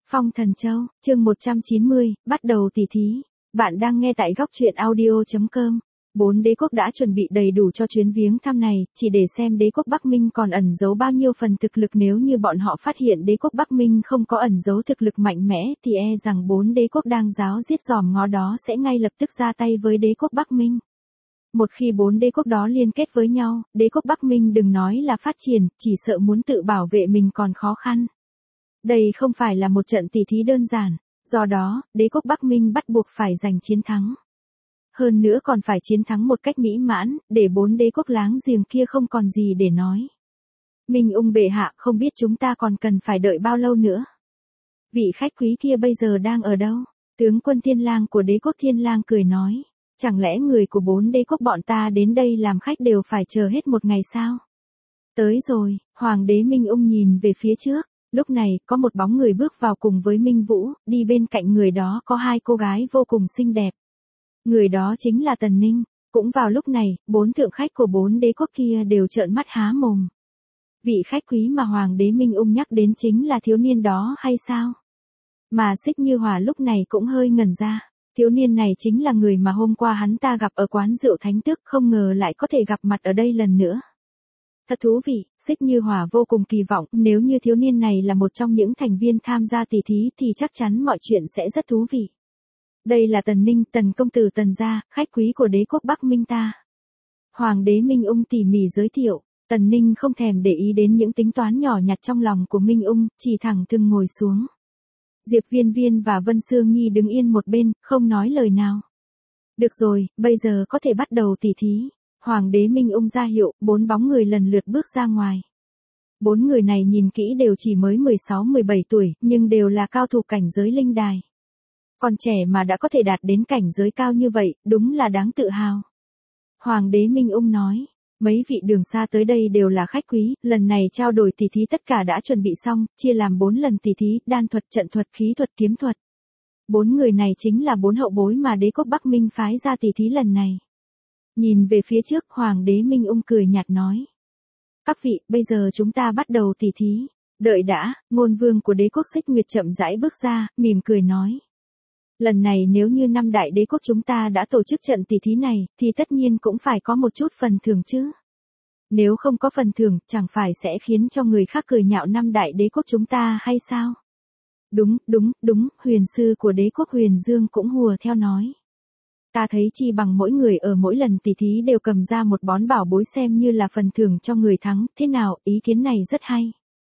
Phong Thần Châu, chương 190, bắt đầu tỉ thí. Bạn đang nghe tại góc truyện audio.com. 4 đế quốc đã chuẩn bị đầy đủ cho chuyến viếng thăm này, chỉ để xem đế quốc Bắc Minh còn ẩn giấu bao nhiêu phần thực lực. Nếu như bọn họ phát hiện đế quốc Bắc Minh không có ẩn giấu thực lực mạnh mẽ, thì e rằng 4 đế quốc đang ráo riết giòm ngó đó sẽ ngay lập tức ra tay với đế quốc Bắc Minh. Một khi 4 đế quốc đó liên kết với nhau, đế quốc Bắc Minh đừng nói là phát triển, chỉ sợ muốn tự bảo vệ mình còn khó khăn. Đây không phải là một trận tỉ thí đơn giản, do đó, đế quốc Bắc Minh bắt buộc phải giành chiến thắng. Hơn nữa còn phải chiến thắng một cách mỹ mãn, để 4 đế quốc láng giềng kia không còn gì để nói. Minh Ung bệ hạ, không biết chúng ta còn cần phải đợi bao lâu nữa. Vị khách quý kia bây giờ đang ở đâu? Tướng quân Thiên Lang của đế quốc Thiên Lang cười nói. Chẳng lẽ người của 4 đế quốc bọn ta đến đây làm khách đều phải chờ hết một ngày sao? Tới rồi, Hoàng đế Minh Ung nhìn về phía trước. Lúc này, có một bóng người bước vào cùng với Minh Vũ, đi bên cạnh người đó có 2 cô gái vô cùng xinh đẹp. Người đó chính là Tần Ninh. Cũng vào lúc này, 4 thượng khách của 4 đế quốc kia đều trợn mắt há mồm. Vị khách quý mà Hoàng đế Minh Ung nhắc đến chính là thiếu niên đó hay sao? Mà Xích Như Hỏa lúc này cũng hơi ngẩn ra. Thiếu niên này chính là người mà hôm qua hắn ta gặp ở quán rượu Thánh Tước, không ngờ lại có thể gặp mặt ở đây lần nữa. Thật thú vị, Xích Như Hỏa vô cùng kỳ vọng, nếu như thiếu niên này là một trong những thành viên tham gia tỷ thí thì chắc chắn mọi chuyện sẽ rất thú vị. Đây là Tần Ninh, Tần công tử Tần gia, khách quý của đế quốc Bắc Minh ta. Hoàng đế Minh Ung tỉ mỉ giới thiệu, Tần Ninh không thèm để ý đến những tính toán nhỏ nhặt trong lòng của Minh Ung, chỉ thẳng thừng ngồi xuống. Diệp Viên Viên và Vân Sương Nhi đứng yên một bên, không nói lời nào. Được rồi, bây giờ có thể bắt đầu tỉ thí. Hoàng đế Minh Ung ra hiệu, 4 bóng người lần lượt bước ra ngoài. 4 người này nhìn kỹ đều chỉ mới 16-17 tuổi, nhưng đều là cao thủ cảnh giới linh đài. Còn trẻ mà đã có thể đạt đến cảnh giới cao như vậy, đúng là đáng tự hào. Hoàng đế Minh Ung nói, mấy vị đường xa tới đây đều là khách quý, lần này trao đổi tỉ thí tất cả đã chuẩn bị xong, chia làm 4 lần tỉ thí, đan thuật, trận thuật, khí thuật, kiếm thuật. 4 người này chính là 4 hậu bối mà đế quốc Bắc Minh phái ra tỉ thí lần này. Nhìn về phía trước, Hoàng đế Minh Ung cười nhạt nói. Các vị, bây giờ chúng ta bắt đầu tỉ thí. Đợi đã, ngôn vương của đế quốc Xích Nguyệt chậm rãi bước ra, mỉm cười nói. Lần này nếu như 5 đại đế quốc chúng ta đã tổ chức trận tỉ thí này, thì tất nhiên cũng phải có một chút phần thưởng chứ. Nếu không có phần thưởng, chẳng phải sẽ khiến cho người khác cười nhạo 5 đại đế quốc chúng ta hay sao? Đúng, huyền sư của đế quốc Huyền Dương cũng hùa theo nói. Ta thấy chi bằng mỗi người ở mỗi lần tỉ thí đều cầm ra một bón bảo bối xem như là phần thưởng cho người thắng, thế nào, ý kiến này rất hay.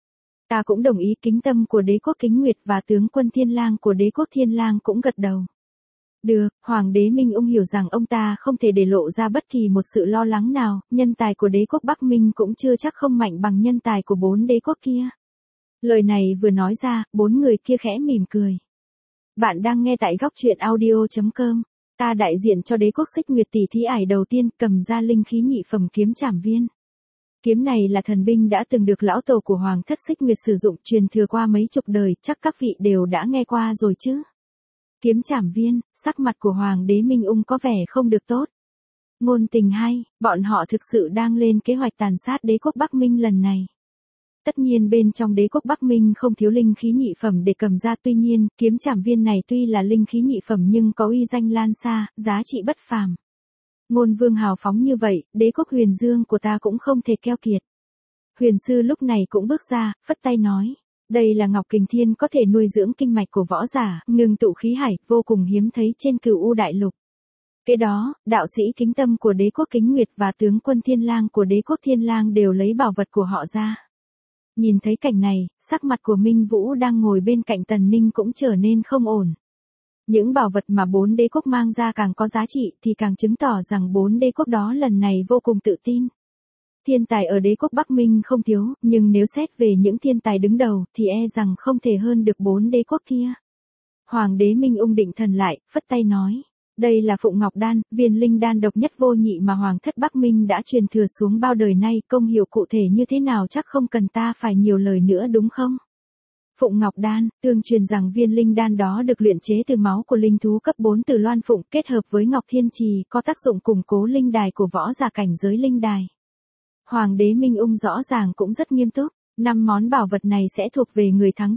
Ta cũng đồng ý. Kính Tâm của đế quốc Kính Nguyệt và tướng quân Thiên Lang của đế quốc Thiên Lang cũng gật đầu. Được, Hoàng đế Minh Ung hiểu rằng ông ta không thể để lộ ra bất kỳ một sự lo lắng nào, nhân tài của đế quốc Bắc Minh cũng chưa chắc không mạnh bằng nhân tài của 4 đế quốc kia. Lời này vừa nói ra, 4 người kia khẽ mỉm cười. Bạn đang nghe tại góc truyện audio.com. Ta đại diện cho đế quốc Xích Nguyệt tỷ thí ải đầu tiên, cầm ra linh khí nhị phẩm kiếm trảm viên. Kiếm này là thần binh đã từng được lão tổ của Hoàng thất Xích Nguyệt sử dụng, truyền thừa qua mấy chục đời, chắc các vị đều đã nghe qua rồi chứ. Kiếm trảm viên, sắc mặt của Hoàng đế Minh Ung có vẻ không được tốt. Ngôn tình hay, bọn họ thực sự đang lên kế hoạch tàn sát đế quốc Bắc Minh lần này. Tất nhiên bên trong đế quốc Bắc Minh không thiếu linh khí nhị phẩm để cầm ra, tuy nhiên, kiếm trảm viên này tuy là linh khí nhị phẩm nhưng có uy danh lan xa, giá trị bất phàm. Ngôn vương hào phóng như vậy, đế quốc Huyền Dương của ta cũng không thể keo kiệt. Huyền sư lúc này cũng bước ra, phất tay nói. Đây là Ngọc Kình Thiên, có thể nuôi dưỡng kinh mạch của võ giả, ngừng tụ khí hải, vô cùng hiếm thấy trên Cửu U đại lục. Kế đó, đạo sĩ Kính Tâm của đế quốc Kính Nguyệt và tướng quân Thiên Lang của đế quốc Thiên Lang đều lấy bảo vật của họ ra. Nhìn thấy cảnh này, sắc mặt của Minh Vũ đang ngồi bên cạnh Tần Ninh cũng trở nên không ổn. Những bảo vật mà 4 đế quốc mang ra càng có giá trị thì càng chứng tỏ rằng 4 đế quốc đó lần này vô cùng tự tin. Thiên tài ở đế quốc Bắc Minh không thiếu, nhưng nếu xét về những thiên tài đứng đầu thì e rằng không thể hơn được 4 đế quốc kia. Hoàng đế Minh Ung định thần lại, phất tay nói. Đây là Phụng Ngọc Đan, viên linh đan độc nhất vô nhị mà Hoàng thất Bắc Minh đã truyền thừa xuống bao đời nay, công hiệu cụ thể như thế nào chắc không cần ta phải nhiều lời nữa đúng không? Phụng Ngọc Đan, tương truyền rằng viên linh đan đó được luyện chế từ máu của linh thú cấp 4 từ Loan Phụng kết hợp với Ngọc Thiên Trì, có tác dụng củng cố linh đài của võ giả cảnh giới linh đài. Hoàng đế Minh Ung rõ ràng cũng rất nghiêm túc, 5 món bảo vật này sẽ thuộc về người thắng trận.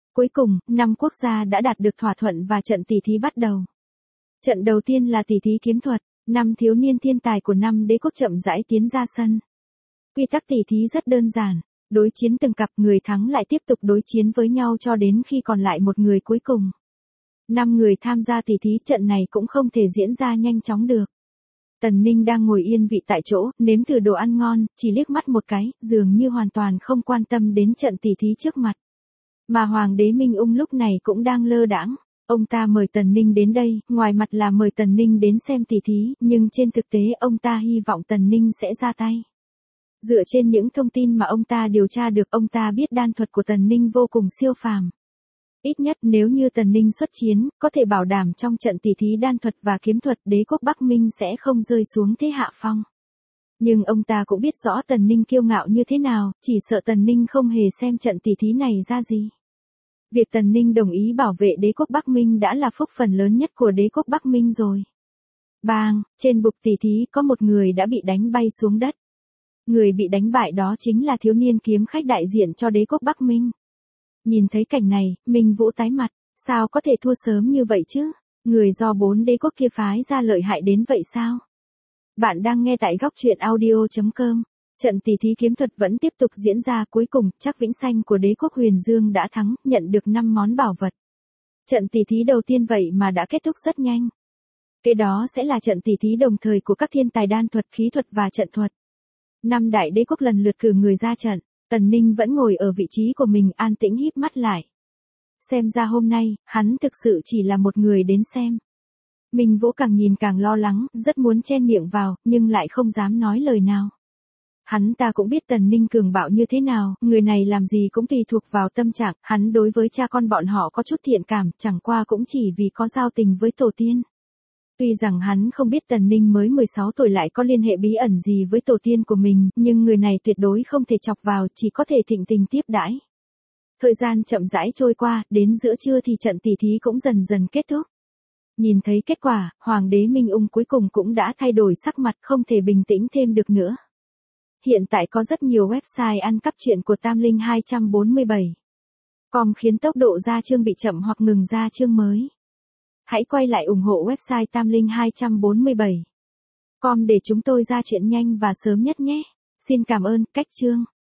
Cuối cùng, 5 quốc gia đã đạt được thỏa thuận và trận tỷ thí bắt đầu. Trận đầu tiên là tỷ thí kiếm thuật, 5 thiếu niên thiên tài của 5 đế quốc chậm rãi tiến ra sân. Quy tắc tỷ thí rất đơn giản, đối chiến từng cặp, người thắng lại tiếp tục đối chiến với nhau cho đến khi còn lại một người cuối cùng. 5 người tham gia tỷ thí, trận này cũng không thể diễn ra nhanh chóng được. Tần Ninh đang ngồi yên vị tại chỗ, nếm thử đồ ăn ngon, chỉ liếc mắt một cái, dường như hoàn toàn không quan tâm đến trận tỷ thí trước mặt. Mà Hoàng đế Minh Ung lúc này cũng đang lơ đãng. Ông ta mời Tần Ninh đến đây, ngoài mặt là mời Tần Ninh đến xem tỷ thí, nhưng trên thực tế ông ta hy vọng Tần Ninh sẽ ra tay. Dựa trên những thông tin mà ông ta điều tra được, ông ta biết đan thuật của Tần Ninh vô cùng siêu phàm. Ít nhất nếu như Tần Ninh xuất chiến, có thể bảo đảm trong trận tỷ thí đan thuật và kiếm thuật đế quốc Bắc Minh sẽ không rơi xuống thế hạ phong. Nhưng ông ta cũng biết rõ Tần Ninh kiêu ngạo như thế nào, chỉ sợ Tần Ninh không hề xem trận tỷ thí này ra gì. Việc Tần Ninh đồng ý bảo vệ đế quốc Bắc Minh đã là phúc phần lớn nhất của đế quốc Bắc Minh rồi. Bang, trên bục tỷ thí có một người đã bị đánh bay xuống đất. Người bị đánh bại đó chính là thiếu niên kiếm khách đại diện cho đế quốc Bắc Minh. Nhìn thấy cảnh này, Minh Vũ tái mặt, sao có thể thua sớm như vậy chứ? Người do 4 đế quốc kia phái ra lợi hại đến vậy sao? Bạn đang nghe tại góc truyện audio.com. Trận tỷ thí kiếm thuật vẫn tiếp tục diễn ra, cuối cùng, Trác Vĩnh Xanh của đế quốc Huyền Dương đã thắng, nhận được 5 món bảo vật. Trận tỷ thí đầu tiên vậy mà đã kết thúc rất nhanh. Kế đó sẽ là trận tỷ thí đồng thời của các thiên tài đan thuật, khí thuật và trận thuật. 5 đại đế quốc lần lượt cử người ra trận, Tần Ninh vẫn ngồi ở vị trí của mình an tĩnh híp mắt lại. Xem ra hôm nay, hắn thực sự chỉ là một người đến xem. Minh Vũ càng nhìn càng lo lắng, rất muốn chen miệng vào, nhưng lại không dám nói lời nào. Hắn ta cũng biết Tần Ninh cường bạo như thế nào, người này làm gì cũng tùy thuộc vào tâm trạng, hắn đối với cha con bọn họ có chút thiện cảm, chẳng qua cũng chỉ vì có giao tình với tổ tiên. Tuy rằng hắn không biết Tần Ninh mới 16 tuổi lại có liên hệ bí ẩn gì với tổ tiên của mình, nhưng người này tuyệt đối không thể chọc vào, chỉ có thể thịnh tình tiếp đãi. Thời gian chậm rãi trôi qua, đến giữa trưa thì trận tỷ thí cũng dần dần kết thúc. Nhìn thấy kết quả, Hoàng đế Minh Ung cuối cùng cũng đã thay đổi sắc mặt, không thể bình tĩnh thêm được nữa. Hiện tại có rất nhiều website ăn cắp truyện của Tam Linh 247. Com khiến tốc độ ra chương bị chậm hoặc ngừng ra chương mới. Hãy quay lại ủng hộ website Tam Linh 247. Com để chúng tôi ra chuyện nhanh và sớm nhất nhé. Xin cảm ơn, cách chương.